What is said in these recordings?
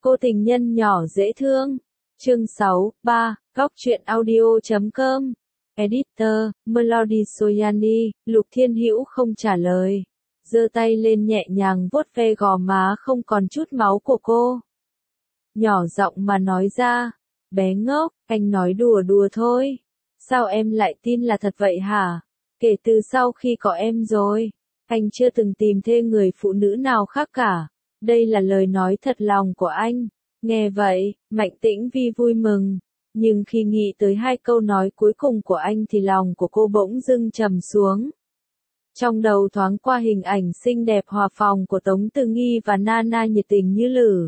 Cô tình nhân nhỏ dễ thương. Chương 6, 3, Góc truyện audio.com. Editor, Melody Soyani. Lục Thiên Hữu không trả lời. Giơ tay lên nhẹ nhàng vuốt ve gò má không còn chút máu của cô. Nhỏ giọng mà nói ra. Bé ngốc, anh nói đùa đùa thôi. Sao em lại tin là thật vậy hả? Kể từ sau khi có em rồi, anh chưa từng tìm thêm người phụ nữ nào khác cả. Đây là lời nói thật lòng của anh. Nghe vậy, Mạnh Tĩnh Vi vui mừng. Nhưng khi nghĩ tới hai câu nói cuối cùng của anh thì lòng của cô bỗng dưng trầm xuống. Trong đầu thoáng qua hình ảnh xinh đẹp hòa phòng của Tống Từ Nghi và Nana nhiệt tình như lửa.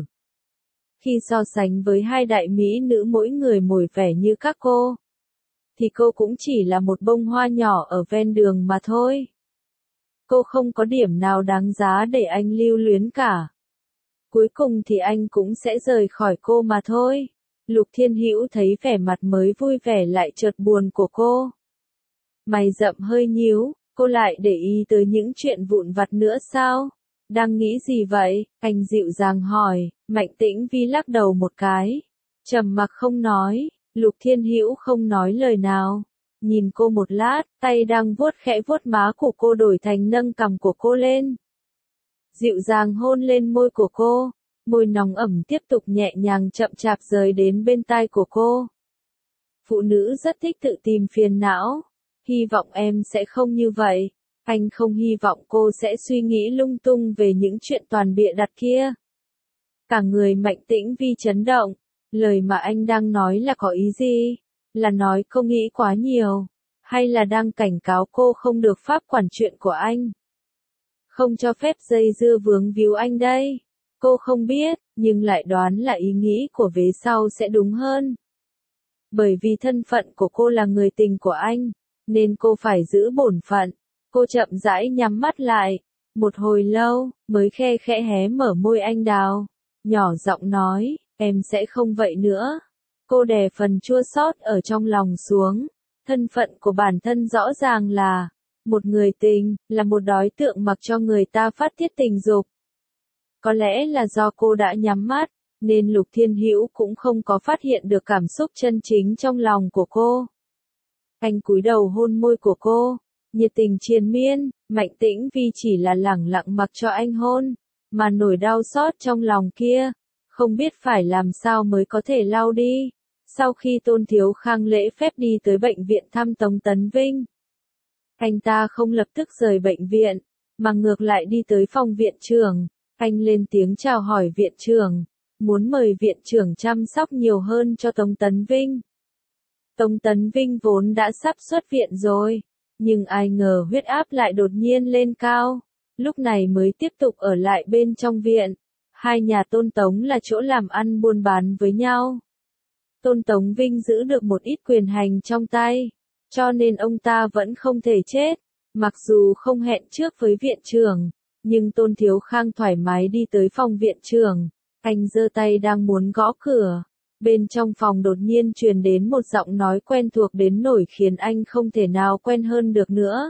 Khi so sánh với hai đại mỹ nữ mỗi người mỗi vẻ như các cô, thì cô cũng chỉ là một bông hoa nhỏ ở ven đường mà thôi. Cô không có điểm nào đáng giá để anh lưu luyến cả. Cuối cùng thì anh cũng sẽ rời khỏi cô mà thôi. Lục Thiên Hữu thấy vẻ mặt mới vui vẻ lại chợt buồn của cô. Mày rậm hơi nhíu, cô lại để ý tới những chuyện vụn vặt nữa sao? Đang nghĩ gì vậy? Anh dịu dàng hỏi. Mạnh Tĩnh Vi lắc đầu một cái. Trầm mặc không nói. Lục Thiên Hữu không nói lời nào. Nhìn cô một lát, tay đang vuốt khẽ vuốt má của cô đổi thành nâng cằm của cô lên. Dịu dàng hôn lên môi của cô. Môi nóng ẩm tiếp tục nhẹ nhàng chậm chạp rời đến bên tai của cô. Phụ nữ rất thích tự tìm phiền não. Hy vọng em sẽ không như vậy. Anh không hy vọng cô sẽ suy nghĩ lung tung về những chuyện toàn bịa đặt kia. Cả người Mạnh Tĩnh Vi chấn động. Lời mà anh đang nói là có ý gì? Là nói cô nghĩ quá nhiều? Hay là đang cảnh cáo cô không được pháp quản chuyện của anh? Không cho phép dây dưa vướng víu anh đây. Cô không biết, nhưng lại đoán là ý nghĩ của vế sau sẽ đúng hơn. Bởi vì thân phận của cô là người tình của anh, nên cô phải giữ bổn phận. Cô chậm rãi nhắm mắt lại. Một hồi lâu, mới khe khẽ hé mở môi anh đào. Nhỏ giọng nói, em sẽ không vậy nữa. Cô đè phần chua xót ở trong lòng xuống. Thân phận của bản thân rõ ràng là một người tình, là một đối tượng mặc cho người ta phát tiết tình dục. Có lẽ là do cô đã nhắm mắt, nên Lục Thiên Hữu cũng không có phát hiện được cảm xúc chân chính trong lòng của cô. Anh cúi đầu hôn môi của cô, nhiệt tình triền miên. Mạnh Tĩnh Vi chỉ là lẳng lặng mặc cho anh hôn, mà nỗi đau xót trong lòng kia, không biết phải làm sao mới có thể lau đi. Sau khi Tôn Thiếu Khang lễ phép đi tới bệnh viện thăm Tống Tấn Vinh, anh ta không lập tức rời bệnh viện, mà ngược lại đi tới phòng viện trưởng. Anh lên tiếng chào hỏi viện trưởng, muốn mời viện trưởng chăm sóc nhiều hơn cho Tống Tấn Vinh. Tống Tấn Vinh vốn đã sắp xuất viện rồi, nhưng ai ngờ huyết áp lại đột nhiên lên cao, lúc này mới tiếp tục ở lại bên trong viện. Hai nhà Tôn Tống là chỗ làm ăn buôn bán với nhau. Tôn Tống Vinh giữ được một ít quyền hành trong tay, cho nên ông ta vẫn không thể chết. Mặc dù không hẹn trước với viện trưởng, nhưng Tôn Thiếu Khang thoải mái đi tới phòng viện trưởng. Anh giơ tay đang muốn gõ cửa. Bên trong phòng đột nhiên truyền đến một giọng nói quen thuộc đến nỗi khiến anh không thể nào quen hơn được nữa.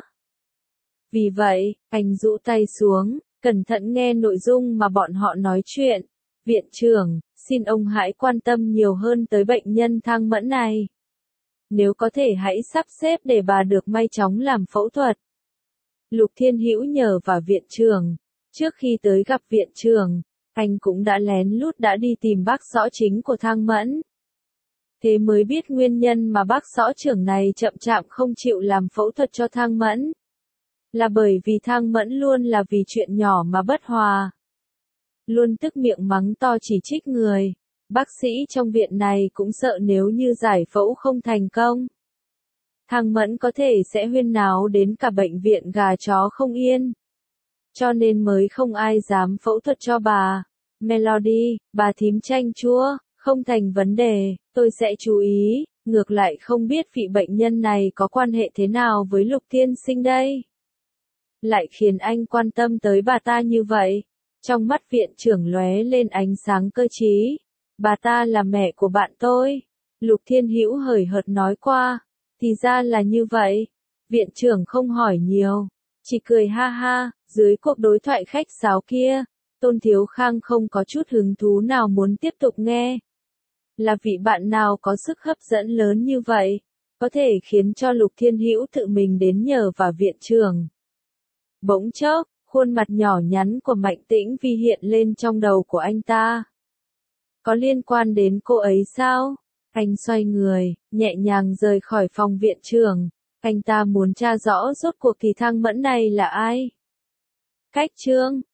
Vì vậy, anh rũ tay xuống, cẩn thận nghe nội dung mà bọn họ nói chuyện. Viện trưởng, xin ông hãy quan tâm nhiều hơn tới bệnh nhân Thang Mẫn này. Nếu có thể hãy sắp xếp để bà được may chóng làm phẫu thuật. Lục Thiên Hữu nhờ vào viện trưởng. Trước khi tới gặp viện trưởng, anh cũng đã lén lút đã đi tìm bác rõ chính của Thang Mẫn. Thế mới biết nguyên nhân mà bác rõ trưởng này chậm chạp không chịu làm phẫu thuật cho Thang Mẫn. Là bởi vì Thang Mẫn luôn là vì chuyện nhỏ mà bất hòa. Luôn tức miệng mắng to chỉ trích người. Bác sĩ trong viện này cũng sợ nếu như giải phẫu không thành công, Thang Mẫn có thể sẽ huyên náo đến cả bệnh viện gà chó không yên. Cho nên mới không ai dám phẫu thuật cho bà. Melody, bà thím chanh chua, không thành vấn đề, tôi sẽ chú ý. Ngược lại không biết vị bệnh nhân này có quan hệ thế nào với Lục Tiên Sinh đây. Lại khiến anh quan tâm tới bà ta như vậy. Trong mắt viện trưởng lóe lên ánh sáng cơ trí. Bà ta là mẹ của bạn tôi. Lục Thiên Hữu hời hợt nói qua. Thì ra là như vậy. Viện trưởng không hỏi nhiều, chỉ cười ha ha. Dưới cuộc đối thoại khách sáo kia, Tôn Thiếu Khang không có chút hứng thú nào muốn tiếp tục nghe. Là vị bạn nào có sức hấp dẫn lớn như vậy, có thể khiến cho Lục Thiên Hữu tự mình đến nhờ vào viện trưởng. Bỗng chốc, khuôn mặt nhỏ nhắn của Mạnh Tĩnh Vi hiện lên trong đầu của anh ta. Có liên quan đến cô ấy sao? Anh xoay người, nhẹ nhàng rời khỏi phòng viện trưởng. Anh ta muốn tra rõ rốt cuộc thì Thang Mẫn này là ai? Cách chương